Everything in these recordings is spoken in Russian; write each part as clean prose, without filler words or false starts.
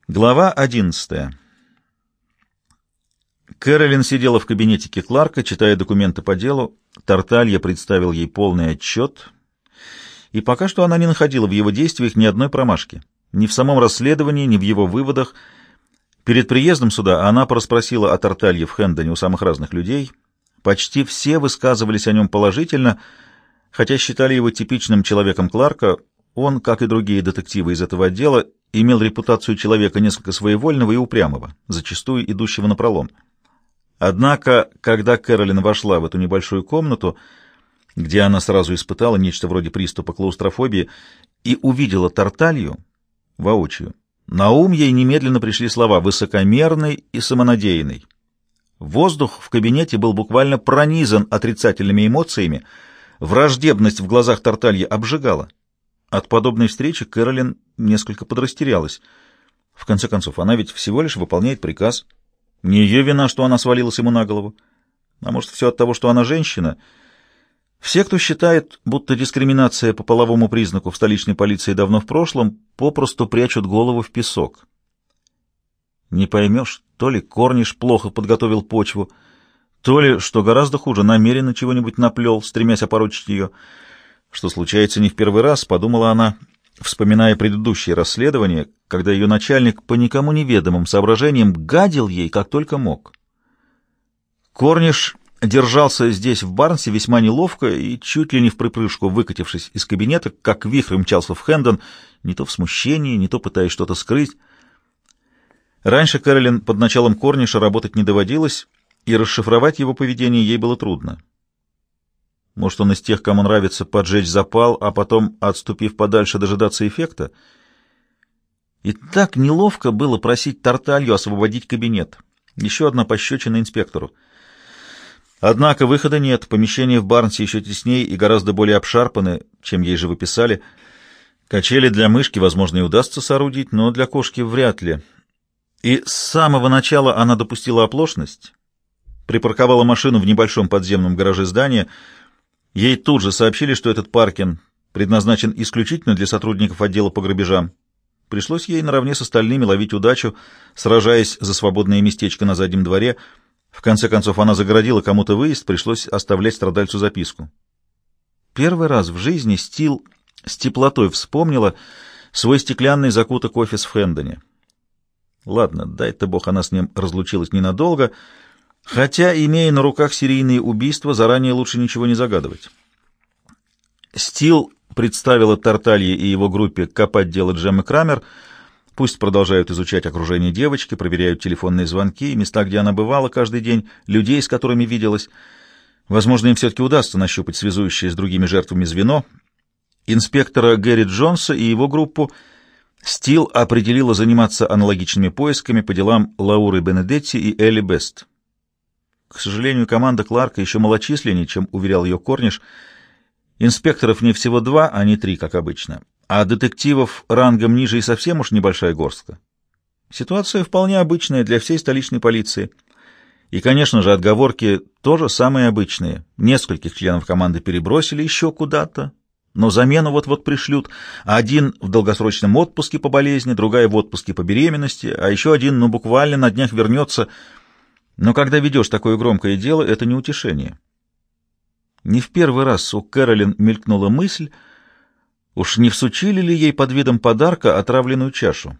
Глава 11. Кэролин сидела в кабинетике Кларка, читая документы по делу. Тарталья представил ей полный отчет, и пока что она не находила в его действиях ни одной промашки. Ни в самом расследовании, ни в его выводах. Перед приездом сюда она порасспросила о Тарталье в Хэндоне у самых разных людей. Почти все высказывались о нем положительно, хотя считали его типичным человеком Кларка. Он, как и другие детективы из этого отдела, имел репутацию человека несколько своевольного и упрямого, зачастую идущего напролом. Однако, когда Кэролин вошла в эту небольшую комнату, где она сразу испытала нечто вроде приступа клаустрофобии, и увидела Тарталью воочию, на ум ей немедленно пришли слова «высокомерный» и «самонадеянный». Воздух в кабинете был буквально пронизан отрицательными эмоциями, враждебность в глазах Тартальи обжигала. От подобной встречи Кэролин несколько подрастерялась. В конце концов, она ведь всего лишь выполняет приказ. Не ее вина, что она свалилась ему на голову. А может, все от того, что она женщина? Все, кто считает, будто дискриминация по половому признаку в столичной полиции давно в прошлом, попросту прячут голову в песок. Не поймешь, то ли Корниш плохо подготовил почву, то ли, что гораздо хуже, намеренно чего-нибудь наплел, стремясь опорочить ее. Что случается не в первый раз, подумала она, вспоминая предыдущее расследование, когда ее начальник по никому неведомым соображениям гадил ей, как только мог. Корниш держался здесь, в Барнсе, весьма неловко и чуть ли не вприпрыжку, выкатившись из кабинета, как вихрь мчался в Хэндон, не то в смущении, не то пытаясь что-то скрыть. Раньше Кэролин под началом Корниша работать не доводилось, и расшифровать его поведение ей было трудно. Может, он из тех, кому нравится поджечь запал, а потом, отступив подальше, дожидаться эффекта? И так неловко было просить Тарталью освободить кабинет. Еще одна пощечина инспектору. Однако выхода нет, помещения в Барнсе еще теснее и гораздо более обшарпаны, чем ей же выписали. Качели для мышки, возможно, и удастся соорудить, но для кошки вряд ли. И с самого начала она допустила оплошность, припарковала машину в небольшом подземном гараже здания. Ей тут же сообщили, что этот паркинг предназначен исключительно для сотрудников отдела по грабежам. Пришлось ей наравне с остальными ловить удачу, сражаясь за свободное местечко на заднем дворе. В конце концов, она загородила кому-то выезд, пришлось оставлять страдальцу записку. Первый раз в жизни Стил с теплотой вспомнила свой стеклянный закуток офис в Хэндоне. Ладно, дай-то бог, она с ним разлучилась ненадолго, хотя, имея на руках серийные убийства, заранее лучше ничего не загадывать. Стил представила Тарталье и его группе копать дело Джеммы Крамер. Пусть продолжают изучать окружение девочки, проверяют телефонные звонки, места, где она бывала каждый день, людей, с которыми виделась. Возможно, им все-таки удастся нащупать связующее с другими жертвами звено. Инспектора Гэри Джонса и его группу Стил определила заниматься аналогичными поисками по делам Лауры Бенедетти и Элли Бест. К сожалению, команда Кларка еще малочисленнее, чем уверял ее Корниш. Инспекторов не всего 2, а не 3, как обычно. А детективов рангом ниже и совсем уж небольшая горстка. Ситуация вполне обычная для всей столичной полиции. И, конечно же, отговорки тоже самые обычные. Нескольких членов команды перебросили еще куда-то, но замену вот-вот пришлют. Один в долгосрочном отпуске по болезни, другая в отпуске по беременности, а еще один, буквально на днях вернется. Но когда ведешь такое громкое дело, это не утешение. Не в первый раз у Кэролин мелькнула мысль, уж не всучили ли ей под видом подарка отравленную чашу.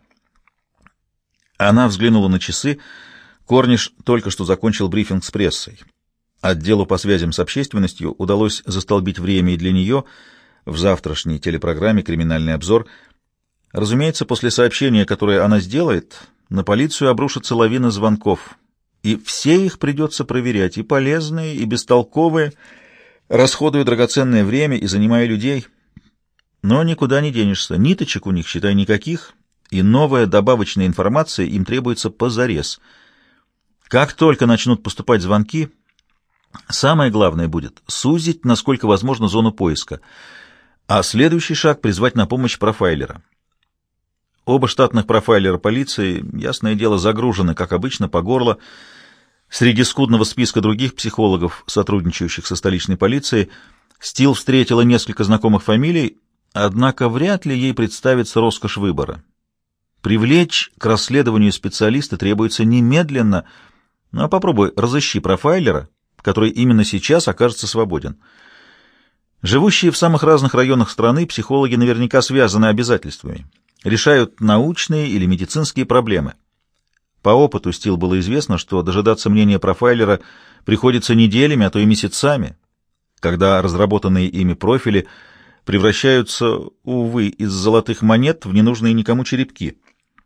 Она взглянула на часы. Корниш только что закончил брифинг с прессой. Отделу по связям с общественностью удалось застолбить время и для нее в завтрашней телепрограмме «Криминальный обзор». Разумеется, после сообщения, которое она сделает, на полицию обрушится лавина звонков, и все их придется проверять, и полезные, и бестолковые, расходуя драгоценное время и занимая людей. Но никуда не денешься, ниточек у них, считай, никаких, и новая добавочная информация им требуется позарез. Как только начнут поступать звонки, самое главное будет сузить, насколько возможно, зону поиска, а следующий шаг — призвать на помощь профайлера. Оба штатных профайлера полиции, ясное дело, загружены, как обычно, по горло. Среди скудного списка других психологов, сотрудничающих со столичной полицией, Стил встретила несколько знакомых фамилий, однако вряд ли ей представится роскошь выбора. Привлечь к расследованию специалиста требуется немедленно. Ну, а попробуй разыщи профайлера, который именно сейчас окажется свободен. Живущие в самых разных районах страны психологи наверняка связаны обязательствами, решают научные или медицинские проблемы. По опыту Стил было известно, что дожидаться мнения профайлера приходится неделями, а то и месяцами, когда разработанные ими профили превращаются, увы, из золотых монет в ненужные никому черепки.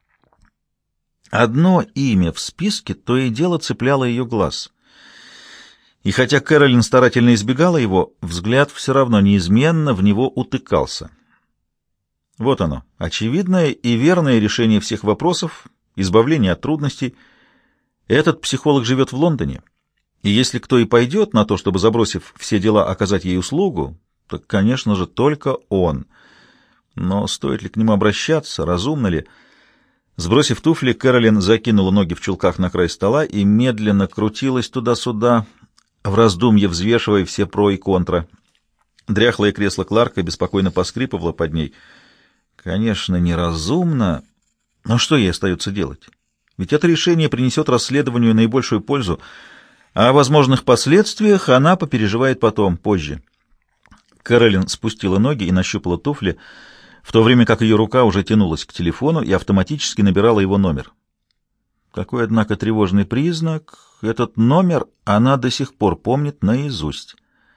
Одно имя в списке то и дело цепляло ее глаз. И хотя Кэролин старательно избегала его, взгляд все равно неизменно в него утыкался. Вот оно, очевидное и верное решение всех вопросов, избавление от трудностей. Этот психолог живет в Лондоне, и если кто и пойдет на то, чтобы, забросив все дела, оказать ей услугу, то, конечно же, только он. Но стоит ли к нему обращаться, разумно ли? Сбросив туфли, Кэролин закинула ноги в чулках на край стола и медленно крутилась туда-сюда, в раздумье взвешивая все про и контра. Дряхлое кресло Кларка беспокойно поскрипывало под ней. Конечно, неразумно, но что ей остается делать? Ведь это решение принесет расследованию наибольшую пользу, а о возможных последствиях она попереживает потом, позже. Кэролин спустила ноги и нащупала туфли, в то время как ее рука уже тянулась к телефону и автоматически набирала его номер. Какой, однако, тревожный признак. Этот номер она до сих пор помнит наизусть.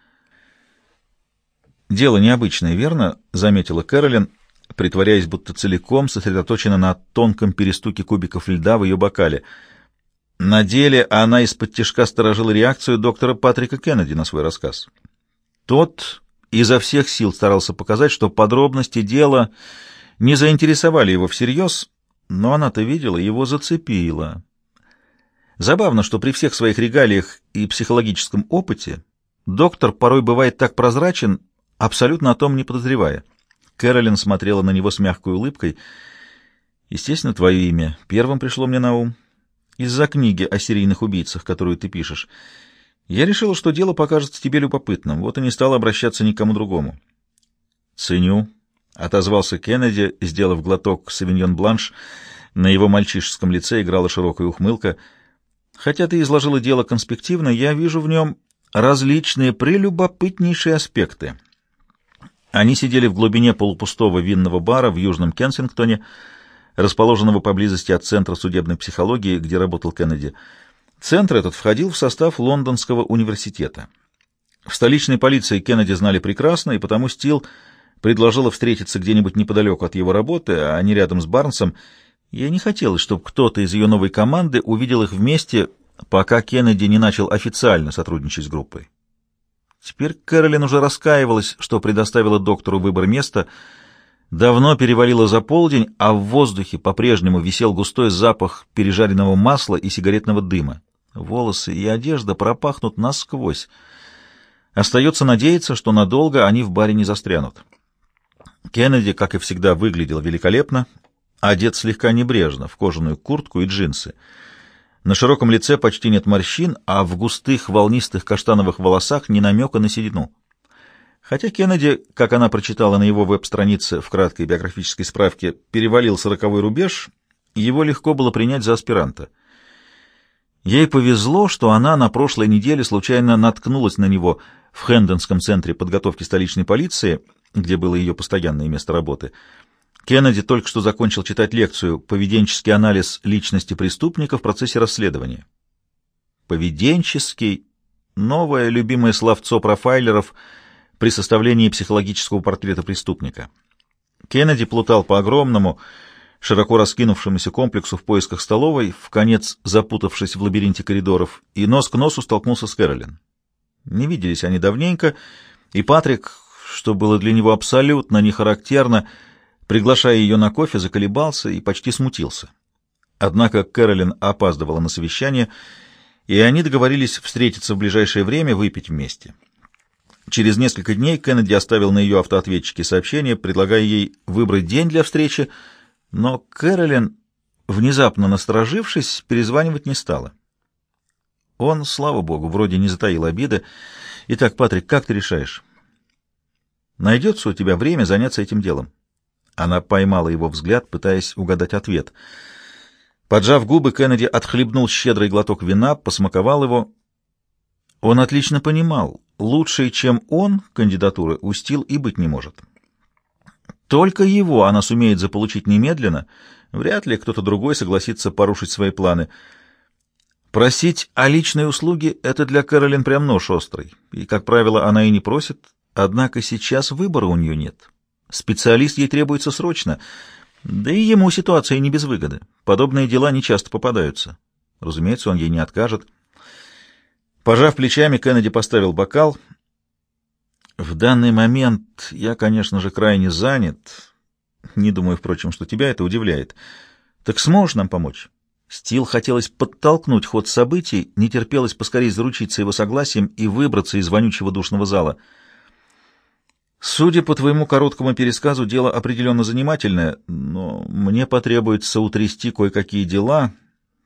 «Дело необычное, верно?» — заметила Кэролин, притворяясь, будто целиком сосредоточена на тонком перестуке кубиков льда в ее бокале. На деле она из-под тишка сторожила реакцию доктора Патрика Кеннеди на свой рассказ. Тот изо всех сил старался показать, что подробности дела не заинтересовали его всерьез, но она-то видела, его зацепило. Забавно, что при всех своих регалиях и психологическом опыте доктор порой бывает так прозрачен, абсолютно о том не подозревая. Кэролин смотрела на него с мягкой улыбкой. «Естественно, твое имя первым пришло мне на ум. Из-за книги о серийных убийцах, которую ты пишешь. Я решила, что дело покажется тебе любопытным, вот и не стала обращаться ни к кому другому». «Ценю», — отозвался Кеннеди, сделав глоток савиньон бланш. На его мальчишеском лице играла широкая ухмылка. «Хотя ты изложила дело конспективно, я вижу в нем различные прелюбопытнейшие аспекты». Они сидели в глубине полупустого винного бара в Южном Кенсингтоне, расположенного поблизости от Центра судебной психологии, где работал Кеннеди. Центр этот входил в состав Лондонского университета. В столичной полиции Кеннеди знали прекрасно, и потому Стил предложила встретиться где-нибудь неподалеку от его работы, а не рядом с Барнсом. Ей не хотелось, чтобы кто-то из ее новой команды увидел их вместе, пока Кеннеди не начал официально сотрудничать с группой. Теперь Кэролин уже раскаивалась, что предоставила доктору выбор места. Давно перевалило за полдень, а в воздухе по-прежнему висел густой запах пережаренного масла и сигаретного дыма. Волосы и одежда пропахнут насквозь. Остается надеяться, что надолго они в баре не застрянут. Кеннеди, как и всегда, выглядел великолепно, одет слегка небрежно, в кожаную куртку и джинсы. На широком лице почти нет морщин, а в густых волнистых каштановых волосах ни намека на седину. Хотя Кеннеди, как она прочитала на его веб-странице в краткой биографической справке, перевалил 40-й рубеж, его легко было принять за аспиранта. Ей повезло, что она на прошлой неделе случайно наткнулась на него в Хэндонском центре подготовки столичной полиции, где было ее постоянное место работы. Кеннеди только что закончил читать лекцию «Поведенческий анализ личности преступника в процессе расследования». Поведенческий — новое любимое словцо профайлеров при составлении психологического портрета преступника. Кеннеди плутал по огромному, широко раскинувшемуся комплексу в поисках столовой, вконец запутавшись в лабиринте коридоров, и нос к носу столкнулся с Кэролин. Не виделись они давненько, и Патрик, что было для него абсолютно не характерно, приглашая ее на кофе, заколебался и почти смутился. Однако Кэролин опаздывала на совещание, и они договорились встретиться в ближайшее время, выпить вместе. Через несколько дней Кеннеди оставил на ее автоответчике сообщение, предлагая ей выбрать день для встречи, но Кэролин, внезапно насторожившись, перезванивать не стала. Он, слава богу, вроде не затаил обиды. «Итак, Патрик, как ты решаешь? Найдется у тебя время заняться этим делом?» Она поймала его взгляд, пытаясь угадать ответ. Поджав губы, Кеннеди отхлебнул щедрый глоток вина, посмаковал его. Он отлично понимал, лучшей, чем он, кандидатуры у Стил и быть не может. Только его она сумеет заполучить немедленно, вряд ли кто-то другой согласится порушить свои планы. Просить о личной услуге — это для Кэролин прям нож острый, и, как правило, она и не просит, однако сейчас выбора у нее нет. Специалист ей требуется срочно, да и ему ситуация не без выгоды. Подобные дела не часто попадаются. Разумеется, он ей не откажет. Пожав плечами, Кеннеди поставил бокал. «В данный момент я, конечно же, крайне занят. Не думаю, впрочем, что тебя это удивляет. Так сможешь нам помочь?» Стил хотелось подтолкнуть ход событий, не терпелось поскорее заручиться его согласием и выбраться из вонючего душного зала. «Судя по твоему короткому пересказу, дело определенно занимательное, но мне потребуется утрясти кое-какие дела».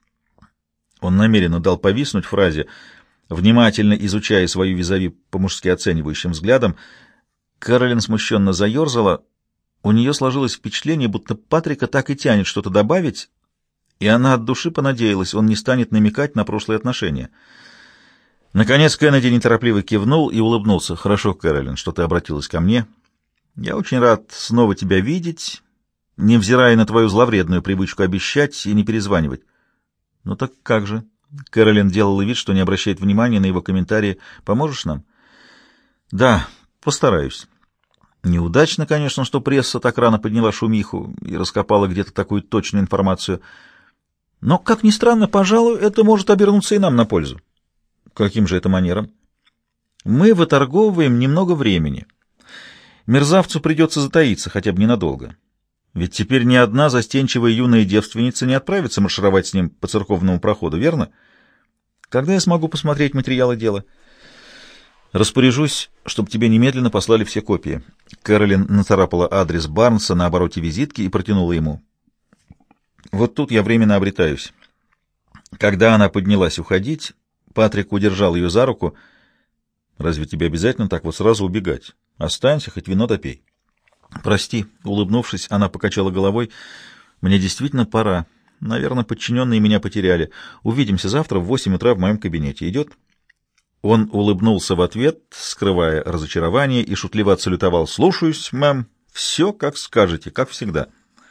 Он намеренно дал повиснуть фразе, внимательно изучая свою визави по-мужски оценивающим взглядом. Кэролин смущенно заерзала. У нее сложилось впечатление, будто Патрика так и тянет что-то добавить, и она от души понадеялась, он не станет намекать на прошлые отношения. Наконец Кеннеди неторопливо кивнул и улыбнулся. «Хорошо, Кэролин, что ты обратилась ко мне. Я очень рад снова тебя видеть, невзирая на твою зловредную привычку обещать и не перезванивать». «Ну так как же?» Кэролин делала вид, что не обращает внимания на его комментарии. «Поможешь нам?» «Да, постараюсь». Неудачно, конечно, что пресса так рано подняла шумиху и раскопала где-то такую точную информацию. Но, как ни странно, пожалуй, это может обернуться и нам на пользу. Каким же это манером? Мы выторговываем немного времени. Мерзавцу придется затаиться, хотя бы ненадолго. Ведь теперь ни одна застенчивая юная девственница не отправится маршировать с ним по церковному проходу, верно? Когда я смогу посмотреть материалы дела? Распоряжусь, чтобы тебе немедленно послали все копии. Кэролин нацарапала адрес Барнса на обороте визитки и протянула ему. Вот тут я временно обретаюсь. Когда она поднялась уходить, Патрик удержал ее за руку. «Разве тебе обязательно так вот сразу убегать? Останься, хоть вино допей». «Прости», — улыбнувшись, она покачала головой. «Мне действительно пора. Наверное, подчиненные меня потеряли. Увидимся завтра в 8 утра в моем кабинете. Идет?» Он улыбнулся в ответ, скрывая разочарование, и шутливо отсалютовал. «Слушаюсь, мэм. Все, как скажете, как всегда».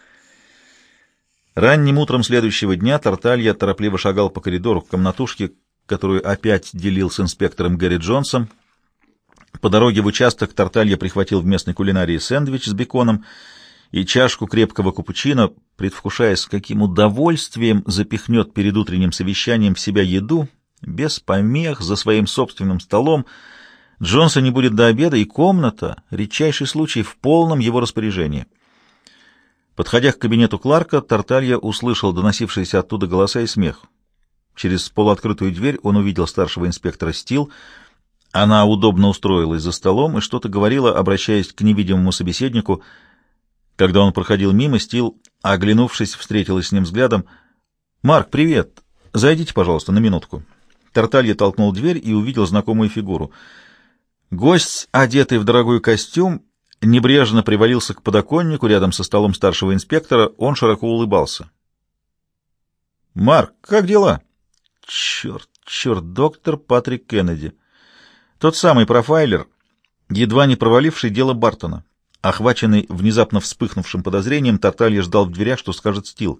Ранним утром следующего дня Тарталья торопливо шагал по коридору к комнатушке, которую опять делил с инспектором Гэри Джонсом. По дороге в участок Тарталья прихватил в местной кулинарии сэндвич с беконом и чашку крепкого капучино, предвкушая, с каким удовольствием запихнет перед утренним совещанием в себя еду, без помех, за своим собственным столом. Джонса не будет до обеда, и комната, редчайший случай, в полном его распоряжении. Подходя к кабинету Кларка, Тарталья услышал доносившиеся оттуда голоса и смех. Через полуоткрытую дверь он увидел старшего инспектора Стил. Она удобно устроилась за столом и что-то говорила, обращаясь к невидимому собеседнику. Когда он проходил мимо, Стил, оглянувшись, встретилась с ним взглядом. «Марк, привет! Зайдите, пожалуйста, на минутку». Тарталья толкнул дверь и увидел знакомую фигуру. Гость, одетый в дорогой костюм, небрежно привалился к подоконнику рядом со столом старшего инспектора. Он широко улыбался. «Марк, как дела?» Черт, доктор Патрик Кеннеди. Тот самый профайлер, едва не проваливший дело Бартона. Охваченный внезапно вспыхнувшим подозрением, Тарталья ждал в дверях, что скажет Стил.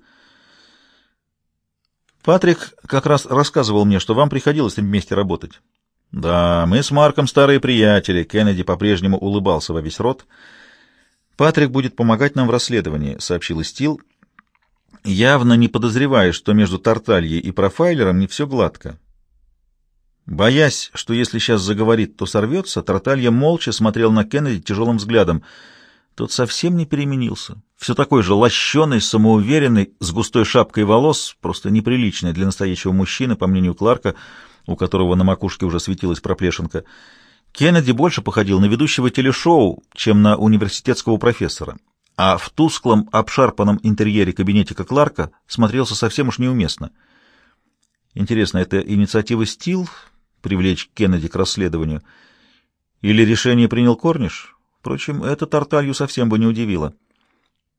«Патрик как раз рассказывал мне, что вам приходилось вместе работать». «Да, мы с Марком старые приятели», — Кеннеди по-прежнему улыбался во весь рот. «Патрик будет помогать нам в расследовании», — сообщил Стил, явно не подозревая, что между Тартальей и профайлером не все гладко. Боясь, что если сейчас заговорит, то сорвется, Тарталья молча смотрел на Кеннеди тяжелым взглядом. Тот совсем не переменился. Все такой же лощеный, самоуверенный, с густой шапкой волос, просто неприличный для настоящего мужчины, по мнению Кларка, у которого на макушке уже светилась проплешинка. Кеннеди больше походил на ведущего телешоу, чем на университетского профессора, а в тусклом, обшарпанном интерьере кабинетика Кларка смотрелся совсем уж неуместно. Интересно, это инициатива Стил привлечь Кеннеди к расследованию? Или решение принял Корниш? Впрочем, это Тарталью совсем бы не удивило.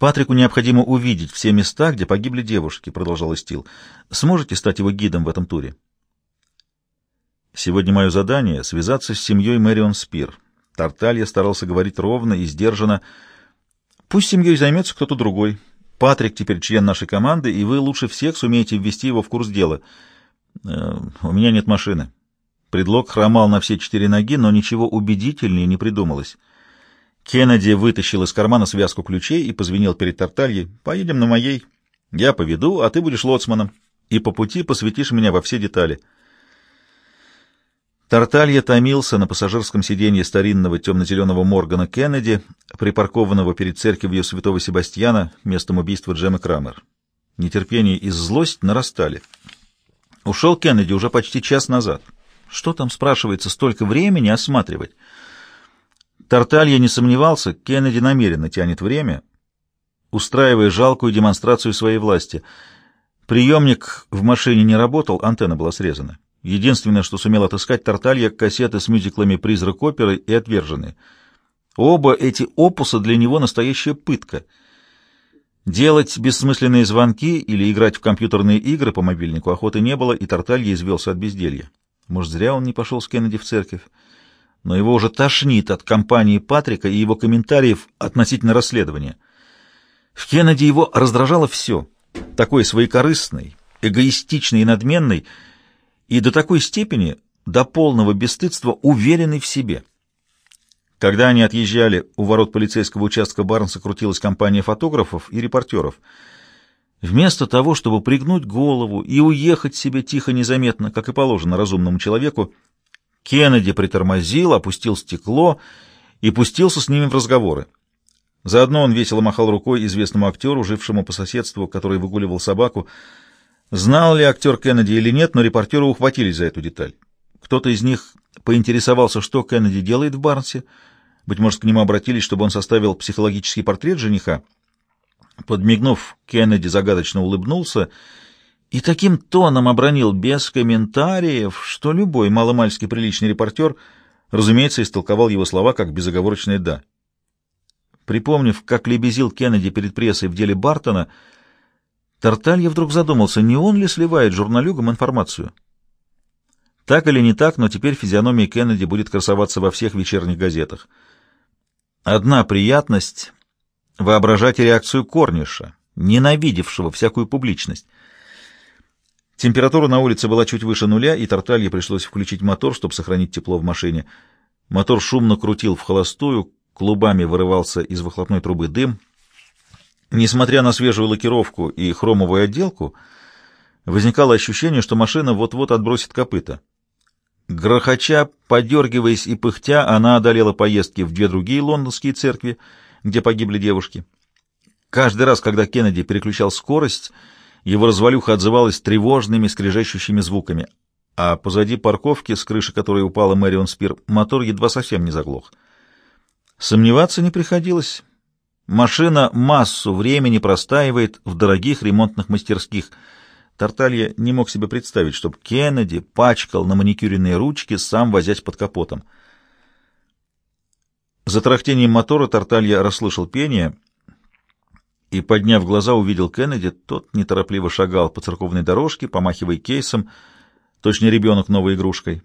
«Патрику необходимо увидеть все места, где погибли девушки», — продолжал Стил. «Сможете стать его гидом в этом туре?» «Сегодня мое задание — связаться с семьей Мэрион Спир». Тарталья старался говорить ровно и сдержанно. «Пусть семьей займется кто-то другой. Патрик теперь член нашей команды, и вы лучше всех сумеете ввести его в курс дела. У меня нет машины». Предлог хромал на все 4 ноги, но ничего убедительнее не придумалось. Кеннеди вытащил из кармана связку ключей и позвенел перед Тартальей. «Поедем на моей. Я поведу, а ты будешь лоцманом. И по пути посвятишь меня во все детали». Тарталья томился на пассажирском сиденье старинного темно-зеленого Моргана Кеннеди, припаркованного перед церковью святого Себастьяна, местом убийства Джеммы Крамер. Нетерпение и злость нарастали. Ушел Кеннеди уже почти час назад. Что там, спрашивается, столько времени осматривать? Тарталья не сомневался, Кеннеди намеренно тянет время, устраивая жалкую демонстрацию своей власти. Приемник в машине не работал, антенна была срезана. Единственное, что сумел отыскать Тарталья, кассеты с мюзиклами «Призрак оперы» и «Отверженные». Оба эти опуса для него настоящая пытка. Делать бессмысленные звонки или играть в компьютерные игры по мобильнику охоты не было, и Тарталья извелся от безделья. Может, зря он не пошел с Кеннеди в церковь. Но его уже тошнит от компании Патрика и его комментариев относительно расследования. В Кеннеди его раздражало все. Такой своекорыстный, эгоистичный и надменный, и до такой степени, до полного бесстыдства, уверенный в себе. Когда они отъезжали, у ворот полицейского участка Барнса крутилась компания фотографов и репортеров. Вместо того, чтобы пригнуть голову и уехать себе тихо, незаметно, как и положено разумному человеку, Кеннеди притормозил, опустил стекло и пустился с ними в разговоры. Заодно он весело махал рукой известному актеру, жившему по соседству, который выгуливал собаку. Знал ли актер Кеннеди или нет, но репортеры ухватились за эту деталь. Кто-то из них поинтересовался, что Кеннеди делает в Барнсе. Быть может, к нему обратились, чтобы он составил психологический портрет жениха. Подмигнув, Кеннеди загадочно улыбнулся и таким тоном обронил без комментариев, что любой маломальски приличный репортер, разумеется, истолковал его слова как безоговорочное «да». Припомнив, как лебезил Кеннеди перед прессой в деле Бартона, Тарталья вдруг задумался, не он ли сливает журналюгам информацию. Так или не так, но теперь физиономия Кеннеди будет красоваться во всех вечерних газетах. Одна приятность — воображать реакцию Корниша, ненавидевшего всякую публичность. Температура на улице была чуть выше нуля, и Тарталье пришлось включить мотор, чтобы сохранить тепло в машине. Мотор шумно крутил в холостую, клубами вырывался из выхлопной трубы дым. Несмотря на свежую лакировку и хромовую отделку, возникало ощущение, что машина вот-вот отбросит копыта. Грохоча, подергиваясь и пыхтя, она одолела поездки в 2 другие лондонские церкви, где погибли девушки. Каждый раз, когда Кеннеди переключал скорость, его развалюха отзывалась тревожными, скрежещущими звуками, а позади парковки, с крыши которой упала Мэрион Спир, мотор едва совсем не заглох. Сомневаться не приходилось. Машина массу времени простаивает в дорогих ремонтных мастерских. Тарталья не мог себе представить, чтобы Кеннеди пачкал на маникюренные ручки, сам возясь под капотом. За тарахтением мотора Тарталья расслышал пение и, подняв глаза, увидел Кеннеди. Тот неторопливо шагал по церковной дорожке, помахивая кейсом, точно ребенок новой игрушкой.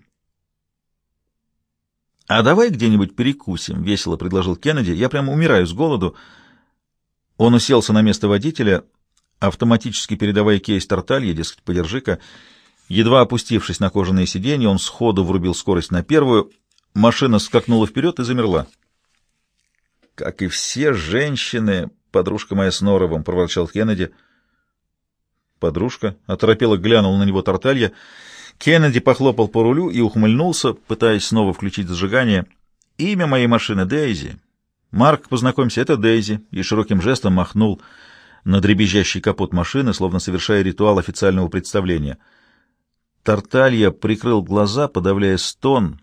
«А давай где-нибудь перекусим», — весело предложил Кеннеди. «Я прямо умираю с голоду». Он уселся на место водителя, автоматически передавая кейс Тарталье, дескать, подержи-ка. Едва опустившись на кожаное сиденье, он сходу врубил скорость на первую. Машина скакнула вперед и замерла. «Как и все женщины, подружка моя с норовом», — проворчал Кеннеди. «Подружка?» — оторопело глянул на него Тарталья. Кеннеди похлопал по рулю и ухмыльнулся, пытаясь снова включить зажигание. «Имя моей машины — Дейзи. Марк, познакомься, это Дейзи», и широким жестом махнул на дребезжащий капот машины, словно совершая ритуал официального представления. Тарталья прикрыл глаза, подавляя стон.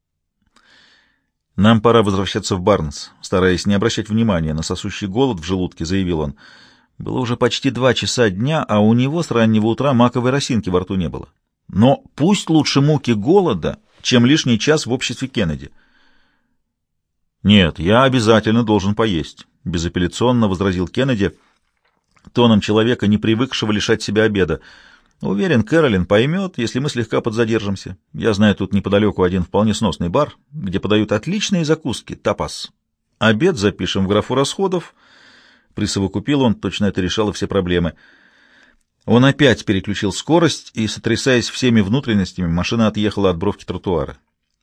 «Нам пора возвращаться в Барнс», — стараясь не обращать внимания на сосущий голод в желудке, заявил он. Было уже почти 2 часа дня, а у него с раннего утра маковой росинки во рту не было. Но пусть лучше муки голода, чем лишний час в обществе Кеннеди. «Нет, я обязательно должен поесть. — безапелляционно возразил Кеннеди, тоном человека, не привыкшего лишать себя обеда. «Уверен, Кэролин поймет, если мы слегка подзадержимся. Я знаю тут неподалеку один вполне сносный бар, где подают отличные закуски, тапас. Обед запишем в графу расходов». Присовокупил он, точно это решало все проблемы. Он опять переключил скорость, и, сотрясаясь всеми внутренностями, машина отъехала от бровки тротуара.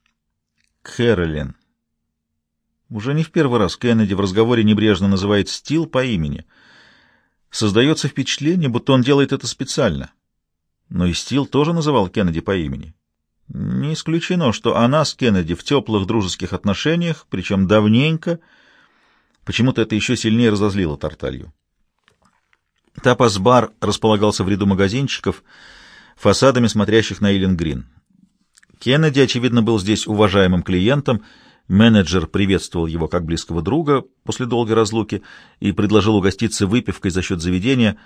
Кэролин. Уже не в первый раз Кеннеди в разговоре небрежно называет Стил по имени. Создается впечатление, будто он делает это специально. Но и Стил тоже называл Кеннеди по имени. Не исключено, что она с Кеннеди в теплых дружеских отношениях, причем давненько. Почему-то это еще сильнее разозлило Тарталью. Тапас-бар располагался в ряду магазинчиков, фасадами смотрящих на Илен-Грин. Кеннеди, очевидно, был здесь уважаемым клиентом. Менеджер приветствовал его как близкого друга после долгой разлуки и предложил угоститься выпивкой за счет заведения.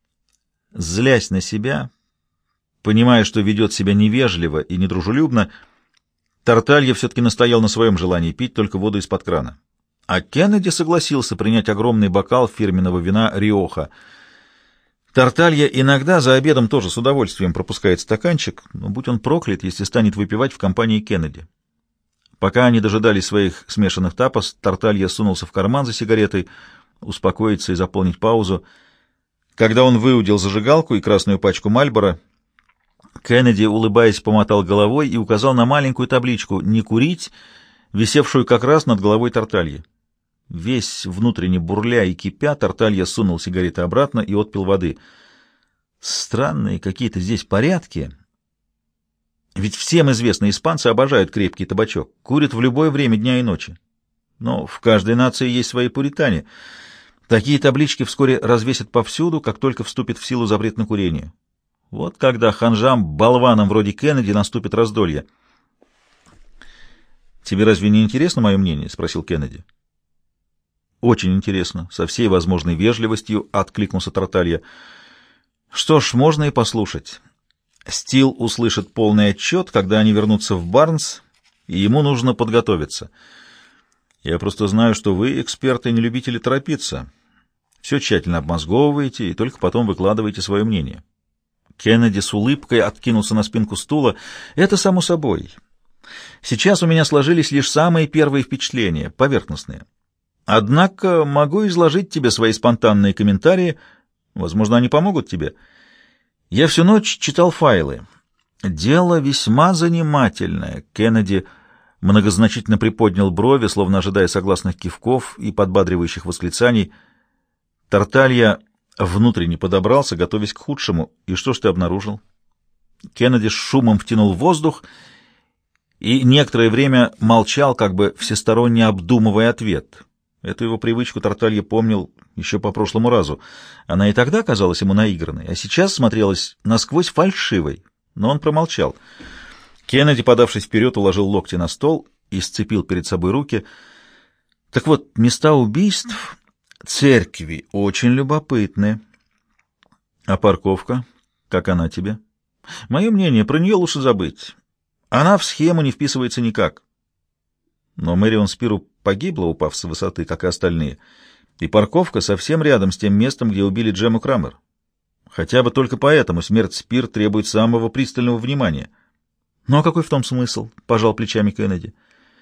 Злясь на себя, понимая, что ведет себя невежливо и недружелюбно, Тарталья все-таки настоял на своем желании пить только воду из-под крана. А Кеннеди согласился принять огромный бокал фирменного вина «Риоха». Тарталья иногда за обедом тоже с удовольствием пропускает стаканчик, но будь он проклят, если станет выпивать в компании Кеннеди. Пока они дожидались своих смешанных тапос, Тарталья сунулся в карман за сигаретой, успокоиться и заполнить паузу. Когда он выудил зажигалку и красную пачку Мальборо, Кеннеди, улыбаясь, помотал головой и указал на маленькую табличку «Не курить», висевшую как раз над головой Тартальи. Весь внутренне бурля и кипя, Тарталья сунул сигареты обратно и отпил воды. Странные какие-то здесь порядки. Ведь всем известно, испанцы обожают крепкий табачок, курят в любое время дня и ночи. Но в каждой нации есть свои пуритане. Такие таблички вскоре развесят повсюду, как только вступит в силу запрет на курение. Вот когда ханжам, болванам вроде Кеннеди наступит раздолье. «Тебе разве не интересно мое мнение?» — спросил Кеннеди. «Очень интересно», — со всей возможной вежливостью откликнулся Тарталья. «Что ж, можно и послушать. Стил услышит полный отчет, когда они вернутся в Барнс, и ему нужно подготовиться. Я просто знаю, что вы, эксперты, не любители торопиться. Все тщательно обмозговываете и только потом выкладываете свое мнение». Кеннеди с улыбкой откинулся на спинку стула. «Это само собой. Сейчас у меня сложились лишь самые первые впечатления, поверхностные. Однако могу изложить тебе свои спонтанные комментарии. Возможно, они помогут тебе. Я всю ночь читал файлы. Дело весьма занимательное». Кеннеди многозначительно приподнял брови, словно ожидая согласных кивков и подбадривающих восклицаний. Тарталья внутренне подобрался, готовясь к худшему. «И что ж ты обнаружил?» Кеннеди с шумом втянул воздух и некоторое время молчал, как бы всесторонне обдумывая ответ. Эту его привычку Тарталья помнил еще по прошлому разу. Она и тогда казалась ему наигранной, а сейчас смотрелась насквозь фальшивой. Но он промолчал. Кеннеди, подавшись вперед, уложил локти на стол и сцепил перед собой руки. Так вот, места убийств, церкви очень любопытны. А парковка? Как она тебе? Мое мнение, про нее лучше забыть. Она в схему не вписывается никак. Но Мэрион Спиру погибла, упав с высоты, как и остальные, и парковка совсем рядом с тем местом, где убили Джему Крамер. Хотя бы только поэтому смерть Спир требует самого пристального внимания. Ну а какой в том смысл? — пожал плечами Кеннеди.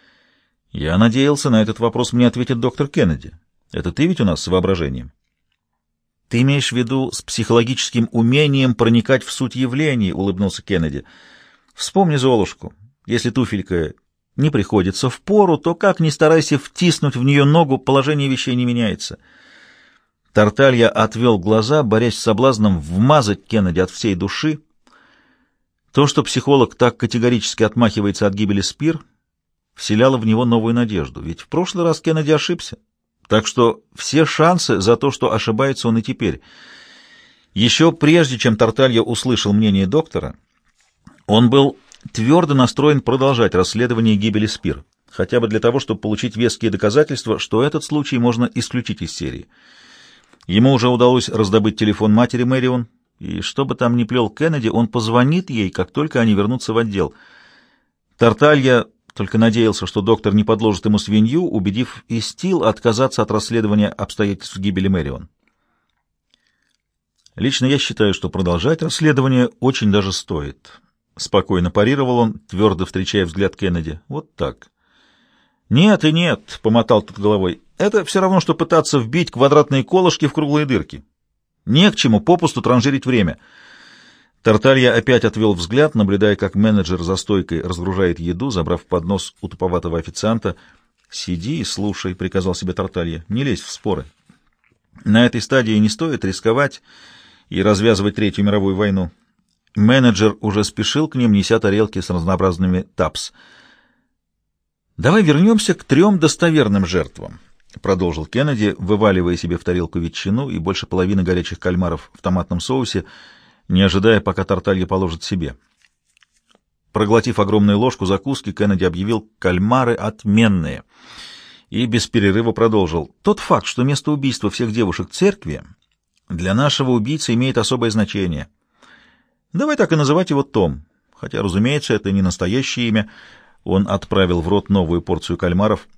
Я надеялся, на этот вопрос мне ответит доктор Кеннеди. Это ты ведь у нас с воображением? Ты имеешь в виду с психологическим умением проникать в суть явлений, — улыбнулся Кеннеди. Вспомни Золушку. Если туфелька не приходится в пору, то как ни старайся втиснуть в нее ногу, положение вещей не меняется. Тарталья отвел глаза, борясь с соблазном вмазать Кеннеди от всей души. То, что психолог так категорически отмахивается от гибели Спир, вселяло в него новую надежду, ведь в прошлый раз Кеннеди ошибся. Так что все шансы за то, что ошибается он и теперь. Еще прежде, чем Тарталья услышал мнение доктора, он был твердо настроен продолжать расследование гибели Спир, хотя бы для того, чтобы получить веские доказательства, что этот случай можно исключить из серии. Ему уже удалось раздобыть телефон матери Мэрион, и что бы там ни плел Кеннеди, он позвонит ей, как только они вернутся в отдел. Тарталья Только надеялся, что доктор не подложит ему свинью, убедив Истил отказаться от расследования обстоятельств гибели Мэрион. «Лично я считаю, что продолжать расследование очень даже стоит», — спокойно парировал он, твердо встречая взгляд Кеннеди. «Вот так». «Нет и нет», — помотал тот головой. «Это все равно, что пытаться вбить квадратные колышки в круглые дырки. Не к чему попусту транжирить время». Тарталья опять отвел взгляд, наблюдая, как менеджер за стойкой разгружает еду, забрав поднос у туповатого официанта. «Сиди и слушай», — приказал себе Тарталья, — «не лезь в споры. На этой стадии не стоит рисковать и развязывать Третью мировую войну». Менеджер уже спешил к ним, неся тарелки с разнообразными тапс. «Давай вернемся к 3 достоверным жертвам», — продолжил Кеннеди, вываливая себе в тарелку ветчину и больше половины горячих кальмаров в томатном соусе, не ожидая, пока Тарталья положит себе. Проглотив огромную ложку закуски, Кеннеди объявил: «Кальмары отменные», и без перерыва продолжил: «Тот факт, что место убийства всех девушек — церкви, для нашего убийцы имеет особое значение. Давай так и называть его Том, хотя, разумеется, это не настоящее имя». Он отправил в рот новую порцию кальмаров.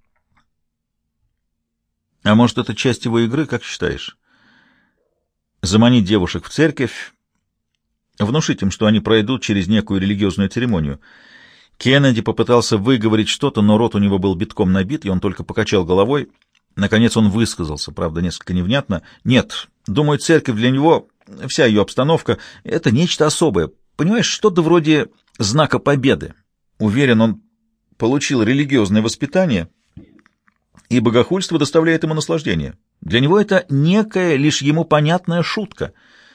«А может, это часть его игры, как считаешь? Заманить девушек в церковь, внушить им, что они пройдут через некую религиозную церемонию». Кеннеди попытался выговорить что-то, но рот у него был битком набит, и он только покачал головой. Наконец он высказался, правда, несколько невнятно. «Нет, думаю, церковь для него, вся ее обстановка, это нечто особое. Понимаешь, что-то вроде знака победы. Уверен, он получил религиозное воспитание, и богохульство доставляет ему наслаждение. Для него это некая, лишь ему понятная шутка».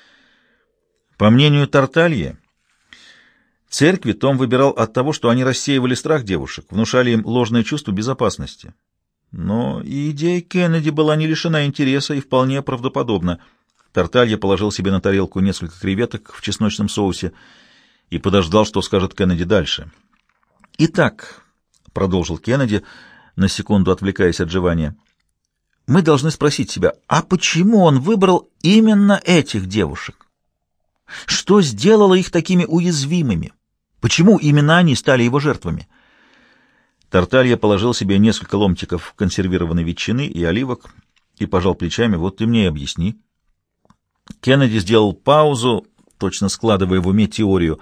По мнению Тартальи, церкви Том выбирал от того, что они рассеивали страх девушек, внушали им ложное чувство безопасности. Но и идея Кеннеди была не лишена интереса и вполне правдоподобна. Тарталья положил себе на тарелку несколько креветок в чесночном соусе и подождал, что скажет Кеннеди дальше. «Итак», — продолжил Кеннеди, на секунду отвлекаясь от жевания, — «мы должны спросить себя, а почему он выбрал именно этих девушек? Что сделало их такими уязвимыми? Почему именно они стали его жертвами?» Тарталья положил себе несколько ломтиков консервированной ветчины и оливок и пожал плечами. «Вот ты мне и объясни». Кеннеди сделал паузу, точно складывая в уме теорию.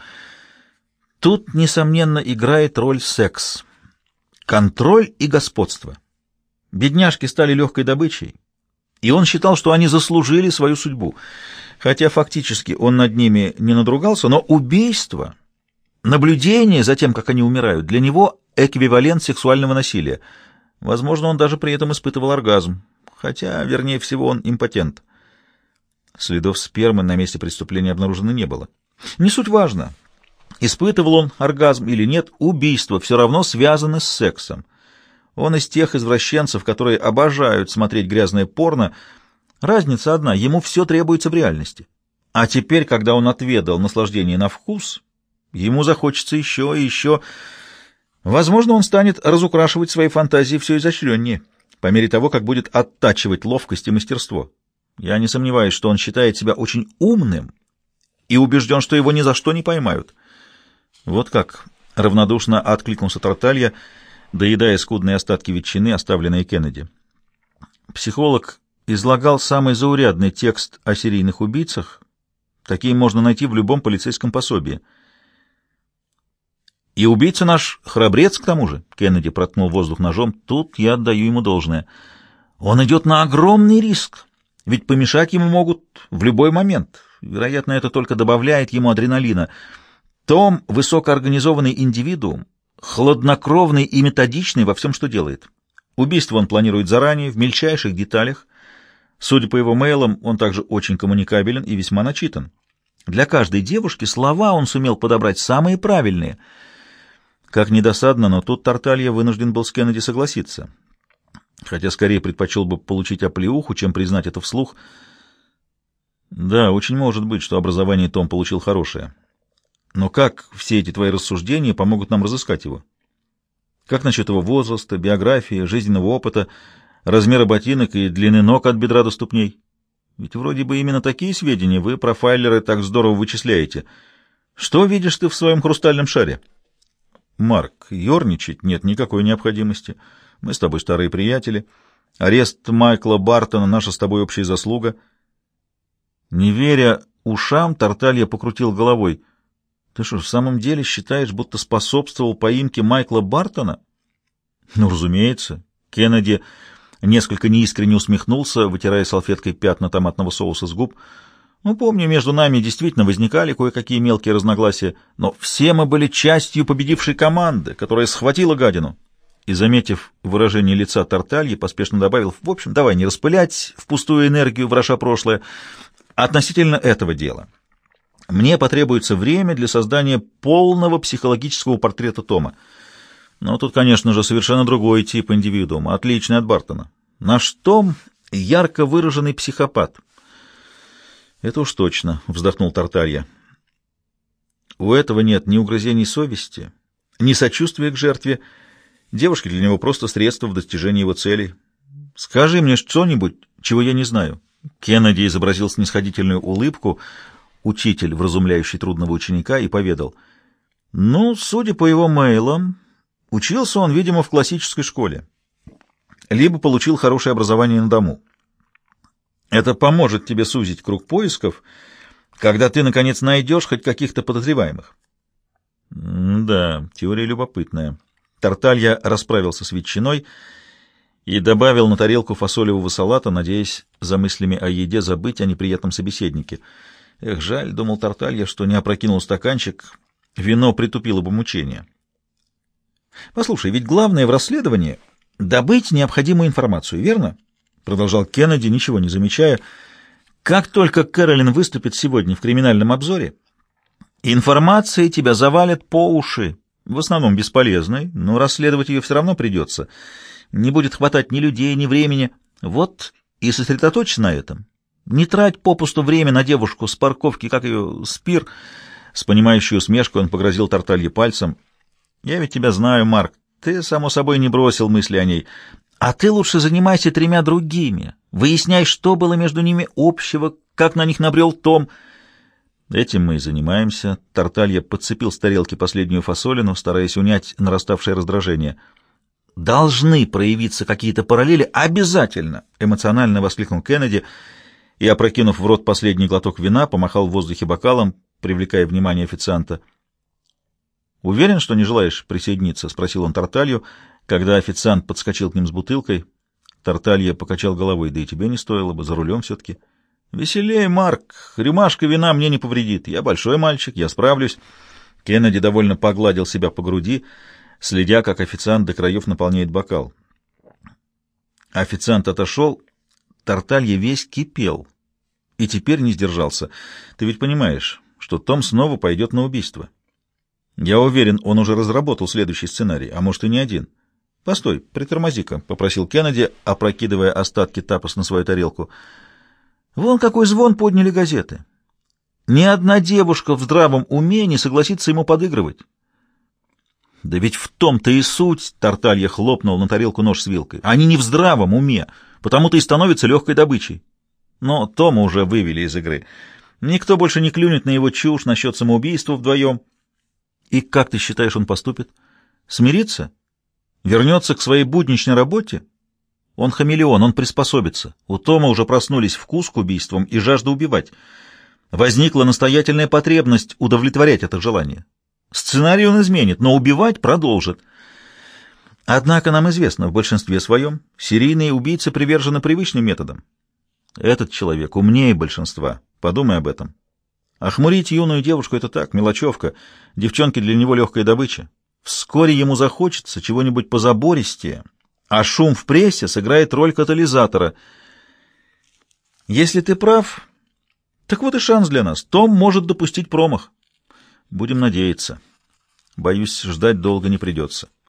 «Тут, несомненно, играет роль секс. Контроль и господство. Бедняжки стали легкой добычей, и он считал, что они заслужили свою судьбу. Хотя фактически он над ними не надругался, но убийство, наблюдение за тем, как они умирают, для него эквивалент сексуального насилия. Возможно, он даже при этом испытывал оргазм, хотя, вернее всего, он импотент». Следов спермы на месте преступления обнаружено не было. Не суть важно, испытывал он оргазм или нет, убийства все равно связаны с сексом. Он из тех извращенцев, которые обожают смотреть грязное порно. Разница одна — ему все требуется в реальности. А теперь, когда он отведал наслаждение на вкус, ему захочется еще и еще. Возможно, он станет разукрашивать свои фантазии все изощреннее, по мере того, как будет оттачивать ловкость и мастерство. Я не сомневаюсь, что он считает себя очень умным и убежден, что его ни за что не поймают. Вот как равнодушно откликнулся Тарталья, доедая скудные остатки ветчины, оставленные Кеннеди. Психолог излагал самый заурядный текст о серийных убийцах. Такие можно найти в любом полицейском пособии. «И убийца наш храбрец, к тому же», — Кеннеди проткнул воздух ножом, — «тут я отдаю ему должное. Он идет на огромный риск, ведь помешать ему могут в любой момент. Вероятно, это только добавляет ему адреналина. Том — высокоорганизованный индивидуум, хладнокровный и методичный во всем, что делает. Убийство он планирует заранее, в мельчайших деталях. Судя по его мейлам, он также очень коммуникабелен и весьма начитан. Для каждой девушки слова он сумел подобрать самые правильные». Как ни досадно, но тут Тарталья вынужден был с Кеннеди согласиться, хотя скорее предпочел бы получить оплеуху, чем признать это вслух. «Да, очень может быть, что образование Том получил хорошее. Но как все эти твои рассуждения помогут нам разыскать его? Как насчет его возраста, биографии, жизненного опыта, размера ботинок и длины ног от бедра до ступней? Ведь вроде бы именно такие сведения вы, профайлеры, так здорово вычисляете. Что видишь ты в своем хрустальном шаре?» Марк, ерничать нет никакой необходимости. Мы с тобой старые приятели. Арест Майкла Бартона — наша с тобой общая заслуга. Не веря ушам, Тарталья покрутил головой. Ты что, в самом деле считаешь, будто способствовал поимке Майкла Бартона? Ну, разумеется. Кеннеди несколько неискренне усмехнулся, вытирая салфеткой пятна томатного соуса с губ. Ну, помню, между нами действительно возникали кое-какие мелкие разногласия, но все мы были частью победившей команды, которая схватила гадину. И, заметив выражение лица Тартальи, поспешно добавил: в общем, давай не распылять впустую энергию, враша прошлое. Относительно этого дела мне потребуется время для создания полного психологического портрета Тома. Но тут, конечно же, совершенно другой тип индивидуума, отличный от Бартона. Наш Том — ярко выраженный психопат. Это уж точно, — вздохнул Тарталья. У этого нет ни угрызений совести, ни сочувствия к жертве. Девушка для него просто средство в достижении его целей. Скажи мне что-нибудь, чего я не знаю. Кеннеди изобразил снисходительную улыбку, учитель, вразумляющий трудного ученика, и поведал: ну, судя по его мейлам, учился он, видимо, в классической школе, либо получил хорошее образование на дому. Это поможет тебе сузить круг поисков, когда ты, наконец, найдешь хоть каких-то подозреваемых. Да, теория любопытная. Тарталья расправился с ветчиной и добавил на тарелку фасолевого салата, надеясь за мыслями о еде забыть о неприятном собеседнике. Эх, жаль, — думал Тарталья, — что не опрокинул стаканчик, вино притупило бы мучение. Послушай, ведь главное в расследовании — добыть необходимую информацию, верно? — продолжал Кеннеди, ничего не замечая. Как только Кэролин выступит сегодня в криминальном обзоре, информация тебя завалит по уши, в основном бесполезной, но расследовать ее все равно придется. Не будет хватать ни людей, ни времени. Вот и сосредоточься на этом. Не трать попусту время на девушку с парковки, как ее, Спир. С понимающей усмешкой он погрозил Тарталье пальцем. Я ведь тебя знаю, Марк. Ты, само собой, не бросил мысли о ней. А ты лучше занимайся 3 другими. Выясняй, что было между ними общего, как на них набрел Том. Этим мы и занимаемся. Тарталья подцепил с тарелки последнюю фасолину, стараясь унять нараставшее раздражение. «Должны проявиться какие-то параллели. Обязательно!» — эмоционально воскликнул Кеннеди и, опрокинув в рот последний глоток вина, помахал в воздухе бокалом, привлекая внимание официанта. «Уверен, что не желаешь присоединиться?» — спросил он Тарталью, когда официант подскочил к ним с бутылкой. Тарталья покачал головой. «Да и тебе не стоило бы, за рулем все-таки». «Веселей, Марк, рюмашка вина мне не повредит. Я большой мальчик, я справлюсь». Кеннеди довольно погладил себя по груди, следя, как официант до краев наполняет бокал. Официант отошел, Тарталья весь кипел и теперь не сдержался. «Ты ведь понимаешь, что Том снова пойдет на убийство? Я уверен, он уже разработал следующий сценарий, а может и не один». «Постой, притормози-ка», — попросил Кеннеди, опрокидывая остатки тапос на свою тарелку. «Вон какой звон подняли газеты. Ни одна девушка в здравом уме не согласится ему подыгрывать». «Да ведь в том-то и суть», — Тарталья хлопнул на тарелку нож с вилкой. «Они не в здравом уме, потому-то и становятся легкой добычей». Но Тома уже вывели из игры. Никто больше не клюнет на его чушь насчет самоубийства вдвоем. И как ты считаешь, он поступит? Смирится? Вернется к своей будничной работе? Он хамелеон, он приспособится. У Тома уже проснулись вкус к убийствам и жажда убивать. Возникла настоятельная потребность удовлетворять это желание. Сценарий он изменит, но убивать продолжит. Однако нам известно, в большинстве своем серийные убийцы привержены привычным методам. Этот человек умнее большинства. Подумай об этом. Охмурить юную девушку — это так, мелочевка. Девчонки для него легкая добыча. Вскоре ему захочется чего-нибудь позабористее, а шум в прессе сыграет роль катализатора. Если ты прав, так вот и шанс для нас. Том может допустить промах. Будем надеяться. Боюсь, ждать долго не придется.